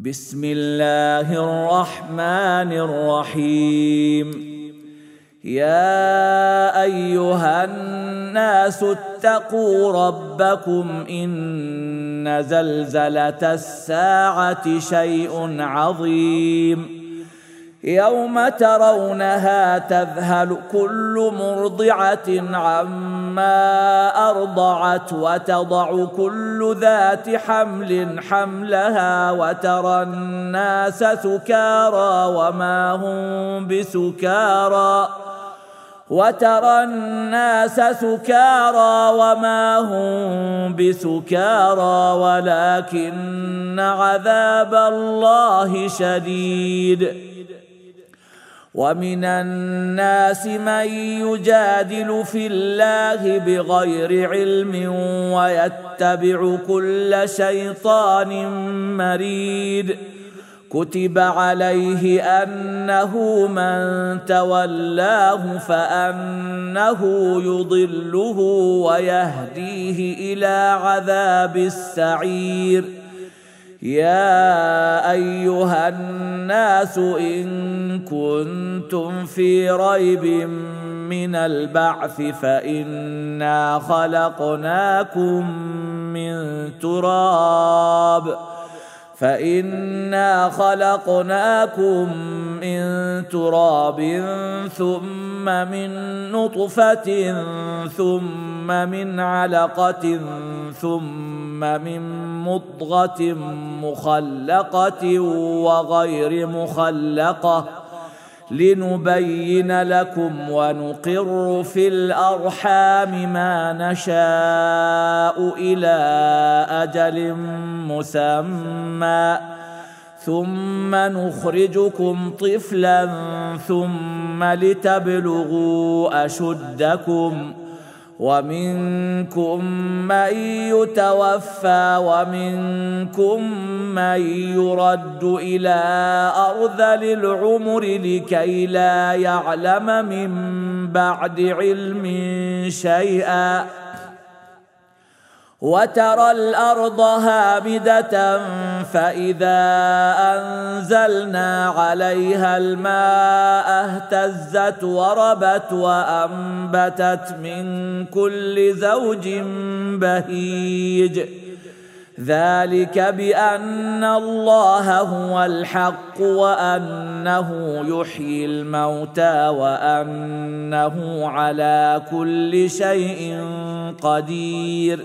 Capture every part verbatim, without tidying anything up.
بسم الله الرحمن الرحيم. يا أيها الناس اتقوا ربكم إن زلزلة الساعة شيء عظيم يوم ترونها تذهل كل مرضعة عما أرضعت وتضع كل ذات حمل حملها وترى الناس سكارى وما هم بسكارى وترى الناس سكارى وما هم بسكارى ولكن عذاب الله شديد. ومن الناس من يجادل في الله بغير علم ويتبع كل شيطان مريد. كتب عليه أنه من تولاه فأنه يضله ويهديه إلى عذاب السعير. يا أيها الناس إن كنتم في ريب من البعث فإنا خلقناكم من تراب فإنا خلقناكم من تراب ثم من نطفة ثم من علقة ثم من مضغة مخلقة وغير مخلقة لنبين لكم ونقر في الأرحام ما نشاء إلى أجل مسمى ثم نخرجكم طفلا ثم لتبلغوا أشدكم ومنكم من يتوفى ومنكم من يرد إلى أرذل العمر لكي لا يعلم من بعد علم شيئا. وترى الأرض هامدة فإذا أنزلنا عليها الماء اهتزت وربت وأنبتت من كل زوج بهيج. ذلك بأن الله هو الحق وأنه يحيي الموتى وأنه على كل شيء قدير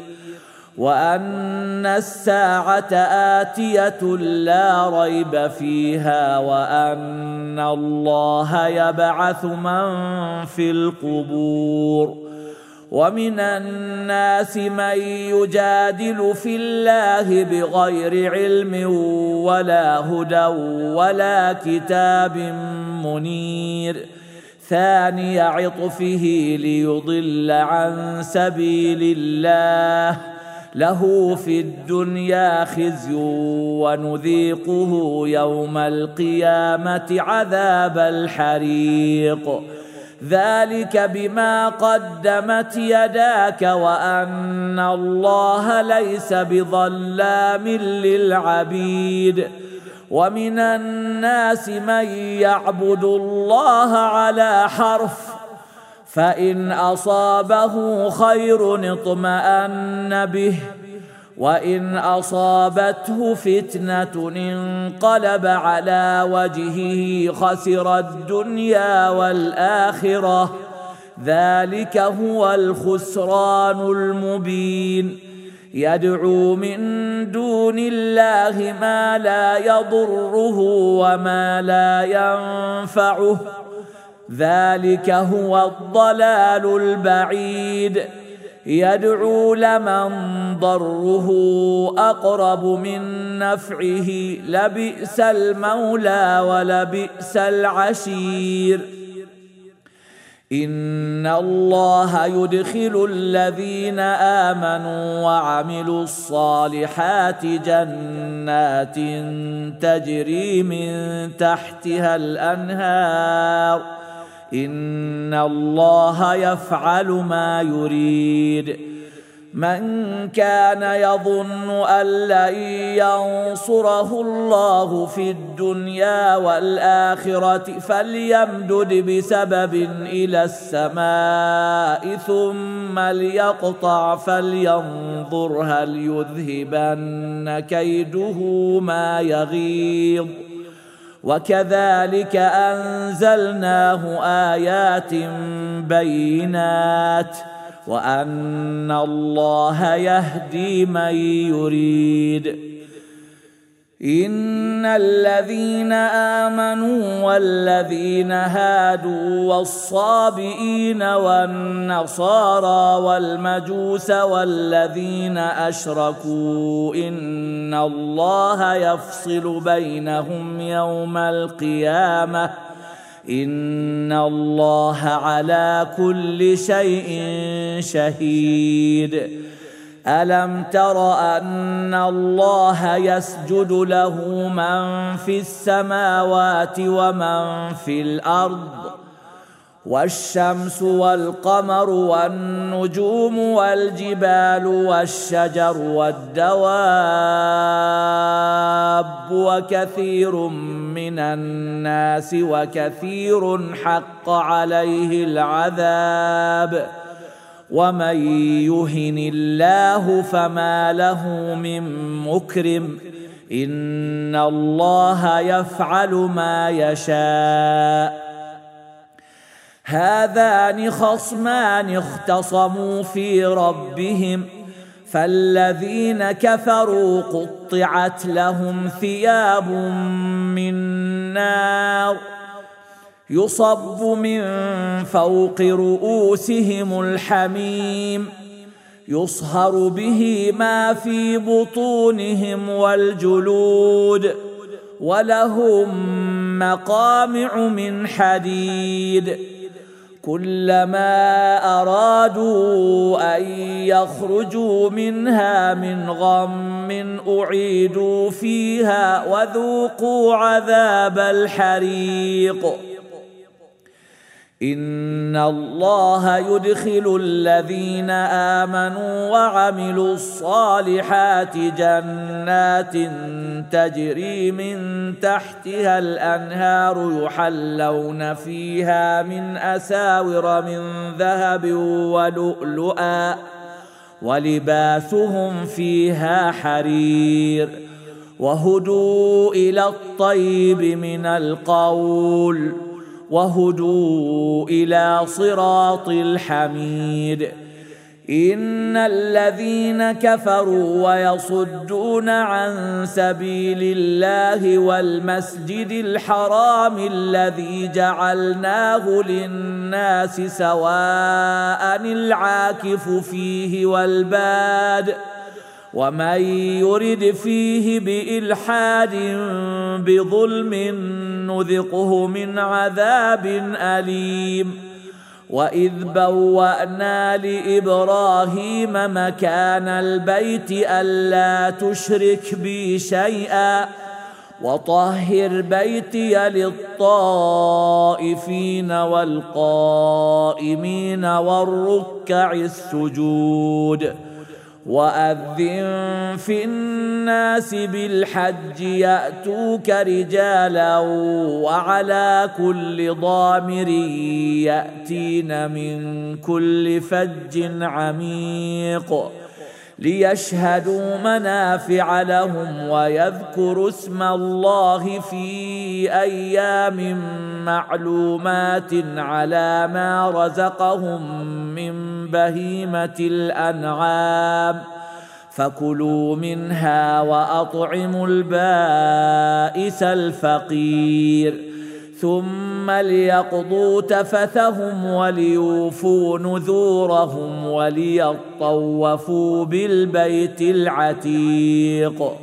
وأن الساعة آتية لا ريب فيها وأن الله يبعث من في القبور. ومن الناس من يجادل في الله بغير علم ولا هدى ولا كتاب منير. ثاني عطفه ليضل عن سبيل الله له في الدنيا خزي ونذيقه يوم القيامة عذاب الحريق. ذلك بما قدمت يداك وأن الله ليس بظلام للعبيد. ومن الناس من يعبد الله على حرف فإن أصابه خير اطمأن به وإن أصابته فتنة انقلب على وجهه خسر الدنيا والآخرة. ذلك هو الخسران المبين. يدعو من دون الله ما لا يضره وما لا ينفعه. ذلك هو الضلال البعيد. يدعو لمن ضره أقرب من نفعه لبئس المولى ولبئس العشير. إن الله يدخل الذين آمنوا وعملوا الصالحات جنات تجري من تحتها الأنهار إن الله يفعل ما يريد. من كان يظن أن لن ينصره الله في الدنيا والآخرة فليمدد بسبب إلى السماء ثم ليقطع فلينظر هل يذهبن كيده ما يغيظ. وكذلك أنزلناه آيات بينات وأن الله يهدي من يريد. إن الذين آمنوا والذين هادوا والصابئين والنصارى والمجوس والذين أشركوا إن الله يفصل بينهم يوم القيامة إن الله على كل شيء شهيد. ألم تر أن الله يسجد له من في السماوات ومن في الأرض والشمس والقمر والنجوم والجبال والشجر والدواب وكثير من الناس وكثير حق عليه العذاب ومن يهن الله فما له من مكرم إن الله يفعل ما يشاء. هذان خصمان اختصموا في ربهم فالذين كفروا قطعت لهم ثياب من نار يصب من فوق رؤوسهم الحميم يصهر به ما في بطونهم والجلود ولهم مقامع من حديد كلما أرادوا أن يخرجوا منها من غم أعيدوا فيها وذوقوا عذاب الحريق. إن الله يدخل الذين آمنوا وعملوا الصالحات جنات تجري من تحتها الأنهار يحلون فيها من أساور من ذهب ولؤلؤا ولباسهم فيها حرير وهدوا إلى الطيب من القول وهدوا إلى صراط الحميد. إن الذين كفروا ويصدون عن سبيل الله والمسجد الحرام الذي جعلناه للناس سواء العاكف فيه والباد ومن يرد فيه بإلحاد بظلم نذقه من عذاب أليم. وإذ بوأنا لإبراهيم مكان البيت ألا تشرك بي شيئا وطهر بيتي للطائفين والقائمين والركع السجود. وأذن في الناس بالحج يأتوك رجالا وعلى كل ضامر يأتين من كل فج عميق ليشهدوا منافع لهم ويذكروا اسم الله في أيام معلومات على ما رزقهم من بهيمة الأنعام فكلوا منها وأطعموا البائس الفقير ثم ليقضوا تفثهم وليوفوا نذورهم وليطوفوا بالبيت العتيق.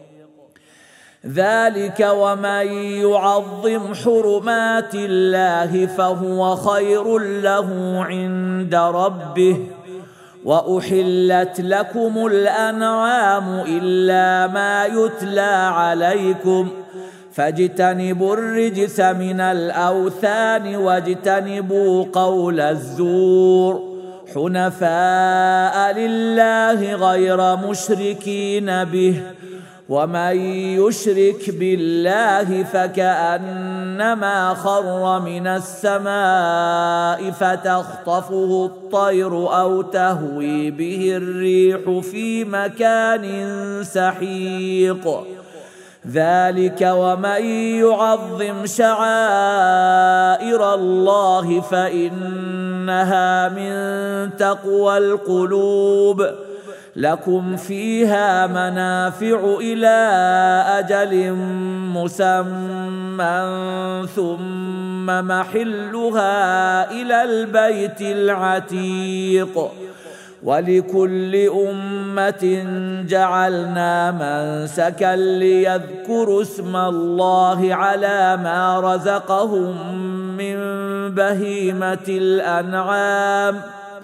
ذلك ومن يعظم حرمات الله فهو خير له عند ربه. وأحلت لكم الأنعام إلا ما يتلى عليكم فاجتنبوا الرجس من الأوثان واجتنبوا قول الزور حنفاء لله غير مشركين به، ومن يشرك بالله فكأنما خر من السماء فتخطفه الطير أو تهوي به الريح في مكان سحيق. ذلك ومن يعظم شعائر الله فإنها من تقوى القلوب. لكم فيها منافع إلى أجل مسمى ثم محلها إلى البيت العتيق. ولكل أمة جعلنا منسكا ليذكروا اسم الله على ما رزقهم من بهيمة الأنعام،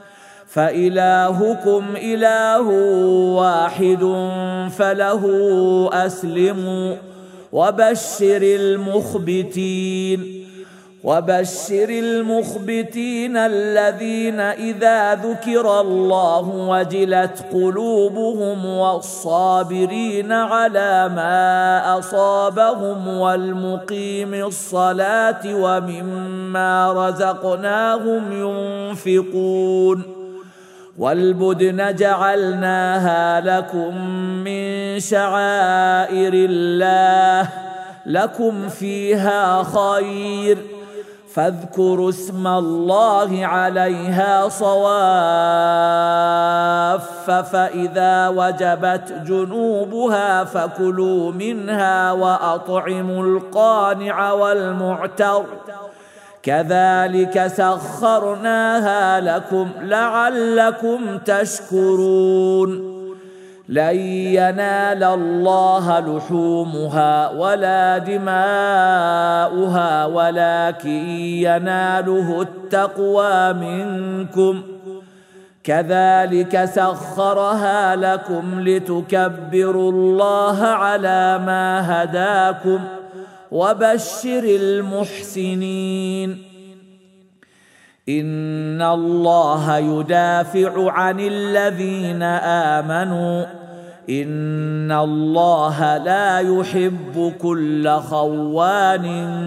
فإلهكم إله واحد فله أسلموا. وبشر المخبتين وبشر المخبتين الذين إذا ذكر الله وجلت قلوبهم، والصابرين على ما أصابهم، والمقيم الصلاة ومما رزقناهم ينفقون. والبدن جعلناها لكم من شعائر الله لكم فيها خير، فاذكروا اسم الله عليها صواف، فإذا وجبت جنوبها فكلوا منها وأطعموا القانع والمعتر، كذلك سخرناها لكم لعلكم تشكرون. لن ينال الله لحومها ولا دماؤها ولكن يناله التقوى منكم، كذلك سخرها لكم لتكبروا الله على ما هداكم. وبشر المحسنين. إن الله يدافع عن الذين آمنوا، إن الله لا يحب كل خوان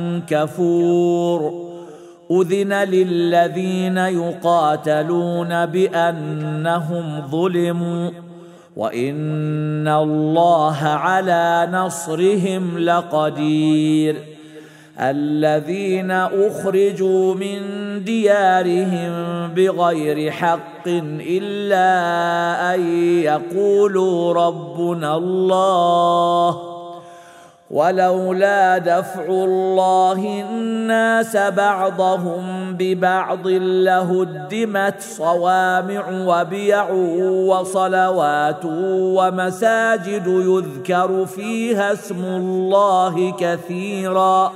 كفور. أذن للذين يقاتلون بأنهم ظلموا، وإن الله على نصرهم لقدير. الذين أخرجوا من ديارهم بغير حق إلا أن يقولوا ربنا الله، ولولا دفع الله الناس بعضهم ببعض لهدمت صوامع وبيع وصلوات ومساجد يذكر فيها اسم الله كثيرا،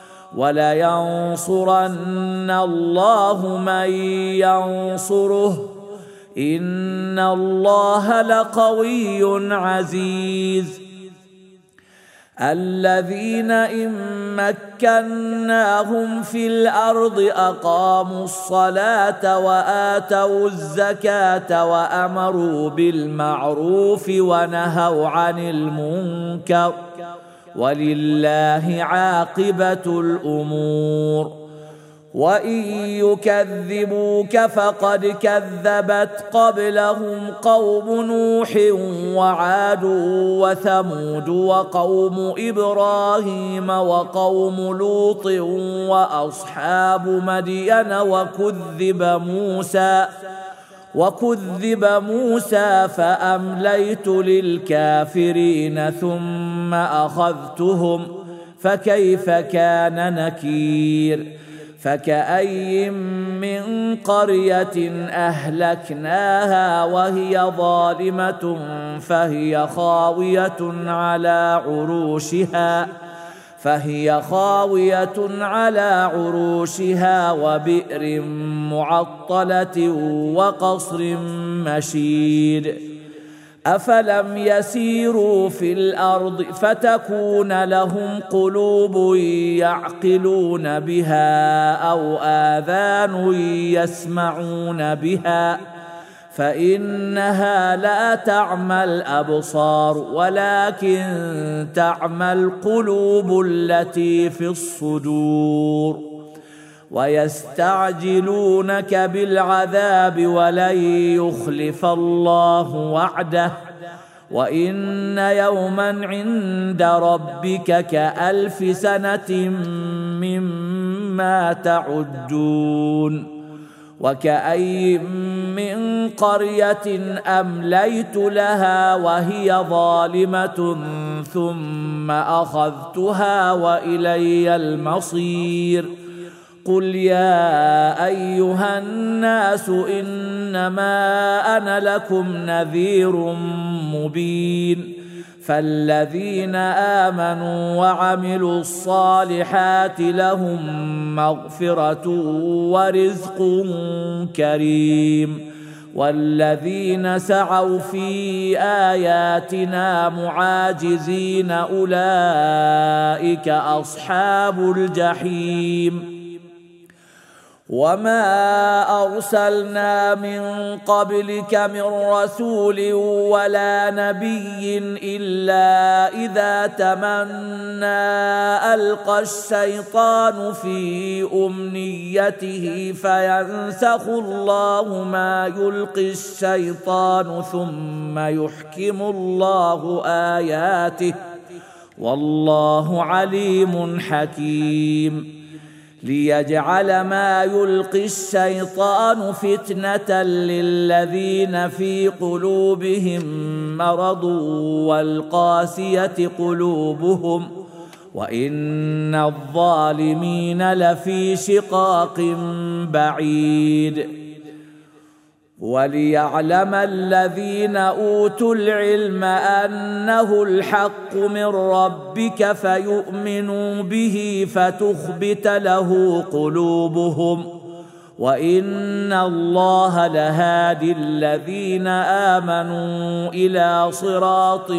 ولينصرن الله من ينصره، إن الله لقوي عزيز. الذين إن مكناهم في الأرض أقاموا الصلاة وآتوا الزكاة وأمروا بالمعروف ونهوا عن المنكر، ولله عاقبة الأمور. وإن يكذبوك فقد كذبت قبلهم قوم نوح وعاد وثمود وقوم إبراهيم وقوم لوط وأصحاب مدين وكذب موسى وكذب موسى فأمليت للكافرين ثم أخذتهم فكيف كان نكير. فكأي من قرية أهلكناها وهي ظالمة فهي خاوية على عروشها فهي خاوية على عروشها وبئر معطلة وقصر مشيد أفلم يسيروا في الأرض فتكون لهم قلوب يعقلون بها أو آذان يسمعون بها فإنها لا تعمى الأبصار ولكن تعمى القلوب التي في الصدور. ويستعجلونك بالعذاب ولن يخلف الله وعده وإن يوما عند ربك كألف سنة مما تعدون. وكأي من قرية أمليت لها وهي ظالمة ثم أخذتها وإلي المصير. قل يا أيها الناس إنما أنا لكم نذير مبين. فالذين آمنوا وعملوا الصالحات لهم مغفرة ورزق كريم. والذين سعوا في آياتنا معاجزين أولئك أصحاب الجحيم. وما أرسلنا من قبلك من رسول ولا نبي إلا إذا تمنى ألقى الشيطان في أمنيته فينسخ الله ما يلقي الشيطان ثم يحكم الله آياته والله عليم حكيم. ليجعل ما يلقي الشيطان فتنة للذين في قلوبهم مرض والقاسية قلوبهم وإن الظالمين لفي شقاق بعيد. وليعلم الذين أوتوا العلم أنه الحق من ربك فيؤمنوا به فتخبت له قلوبهم وإن الله لهادي الذين آمنوا إلى صراط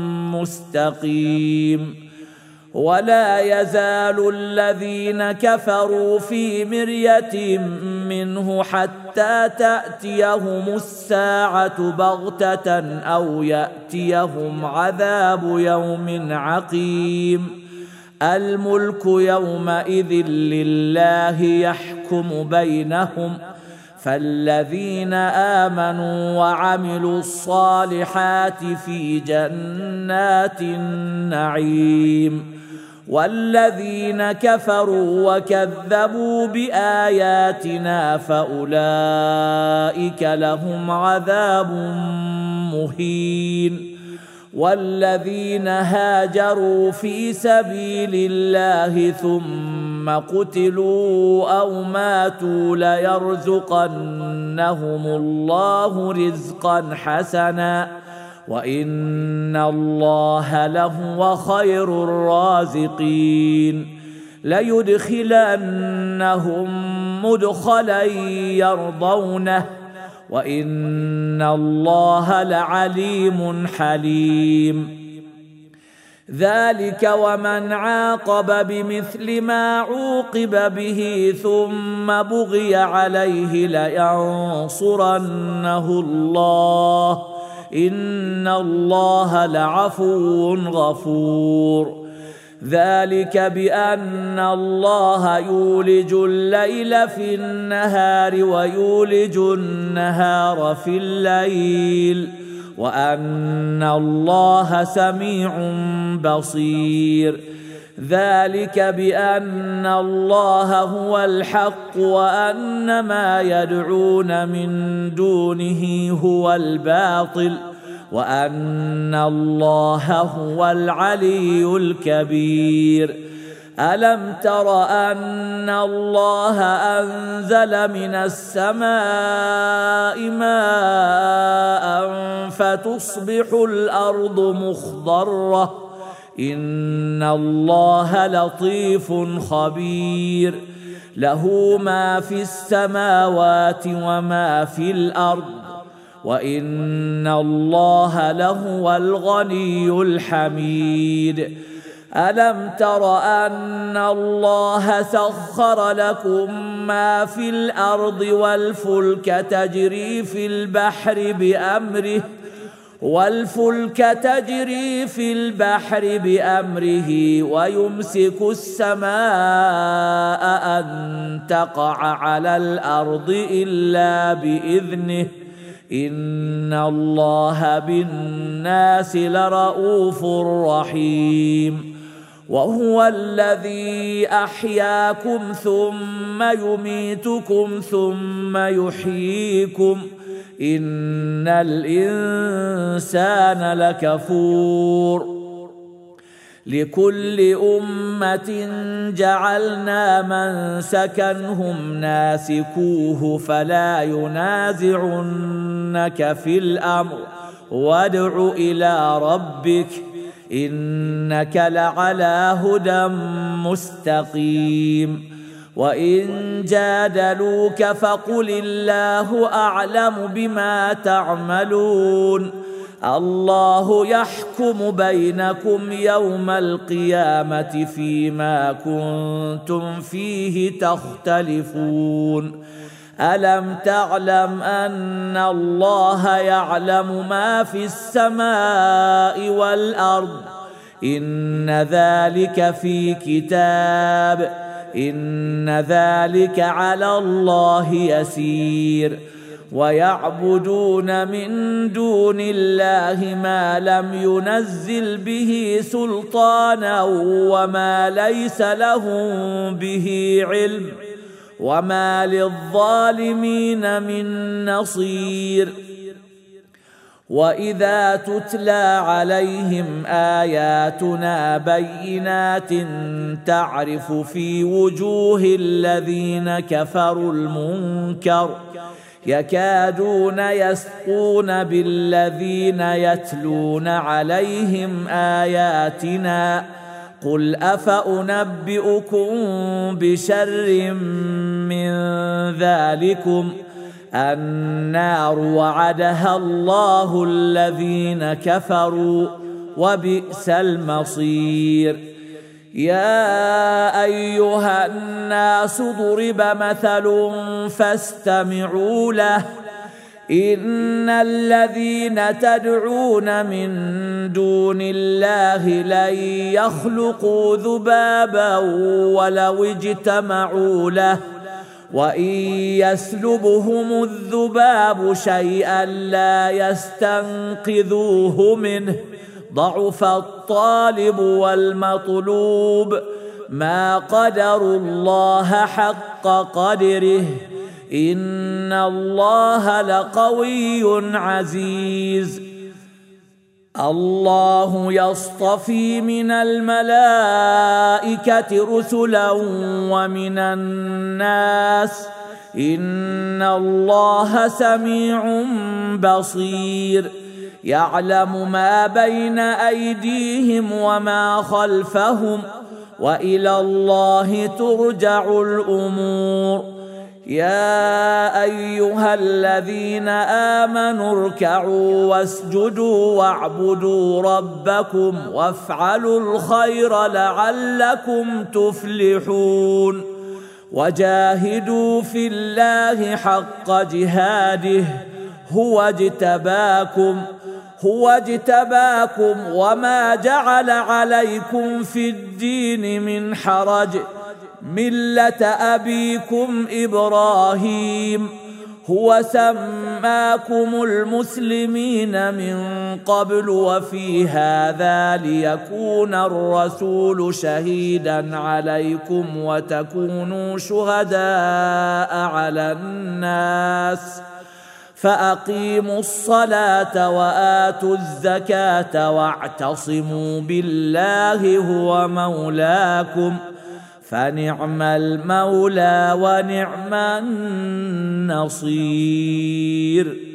مستقيم. ولا يزال الذين كفروا في مرية منه حتى تأتيهم الساعة بغتة أو يأتيهم عذاب يوم عقيم. الملك يومئذ لله يحكم بينهم فالذين آمنوا وعملوا الصالحات في جنات النعيم والذين كفروا وكذبوا بآياتنا فأولئك لهم عذاب مهين. والذين هاجروا في سبيل الله ثم قتلوا أو ماتوا ليرزقنهم الله رزقا حسنا وإن الله لهو خير الرازقين. ليدخلنهم مدخلا يرضونه وإن الله لعليم حليم. ذلك ومن عاقب بمثل ما عوقب به ثم بغي عليه لينصرنه الله إن الله لعفو غفور. ذلك بأن الله يولج الليل في النهار ويولج النهار في الليل وأن الله سميع بصير. ذلك بأن الله هو الحق وأن ما يدعون من دونه هو الباطل وأن الله هو العلي الكبير. ألم تر أن الله أنزل من السماء ماء فتصبح الأرض مخضرة إن الله لطيف خبير. له ما في السماوات وما في الأرض وإن الله لهو الغني الحميد. ألم تر أن الله سخر لكم ما في الأرض والفلك تجري في البحر بأمره والفلك تجري في البحر بأمره ويمسك السماء أن تقع على الأرض إلا بإذنه إن الله بالناس لرؤوف رحيم. وهو الذي أحياكم ثم يميتكم ثم يحييكم إن الإنسان لكفور. لكل أمة جعلنا منسكا هم ناسكوه فلا ينازعنك في الأمر وادع إلى ربك إنك لعلى هدى مستقيم. وإن جادلوك فقل الله أعلم بما تعملون الله يحكم بينكم يوم القيامة فيما كنتم فيه تختلفون. ألم تعلم أن الله يعلم ما في السماء والأرض إن ذلك في كتاب إن ذلك على الله يسير. ويعبدون من دون الله ما لم ينزل به سلطانا وما ليس لهم به علم وما للظالمين من نصير. وإذا تتلى عليهم آياتنا بينات تعرف في وجوه الذين كفروا المنكر يكادون يسقون بالذين يتلون عليهم آياتنا قل أفأنبئكم بشر من ذلكم النار وعدها الله الذين كفروا وبئس المصير. يا أيها الناس ضرب مثل فاستمعوا له إن الذين تدعون من دون الله لن يخلقوا ذبابا ولو اجتمعوا له وإن يسلبهم الذباب شيئا لا يستنقذوه منه ضعف الطالب والمطلوب ما قدروا الله حق قدره إن الله لقوي عزيز. الله يصطفي من الملائكة رسلا ومن الناس إن الله سميع بصير. يعلم ما بين أيديهم وما خلفهم وإلى الله ترجع الأمور. يا أيها الذين آمنوا اركعوا واسجدوا واعبدوا ربكم وافعلوا الخير لعلكم تفلحون. وجاهدوا في الله حق جهاده هو اجتباكم هو اجتباكم وما جعل عليكم في الدين من حرج ملة أبيكم إبراهيم هو سماكم المسلمين من قبل وفي هذا ليكون الرسول شهيدا عليكم وتكونوا شهداء على الناس فأقيموا الصلاة وآتوا الزكاة واعتصموا بالله هو مولاكم فنعم المولى ونعم النصير.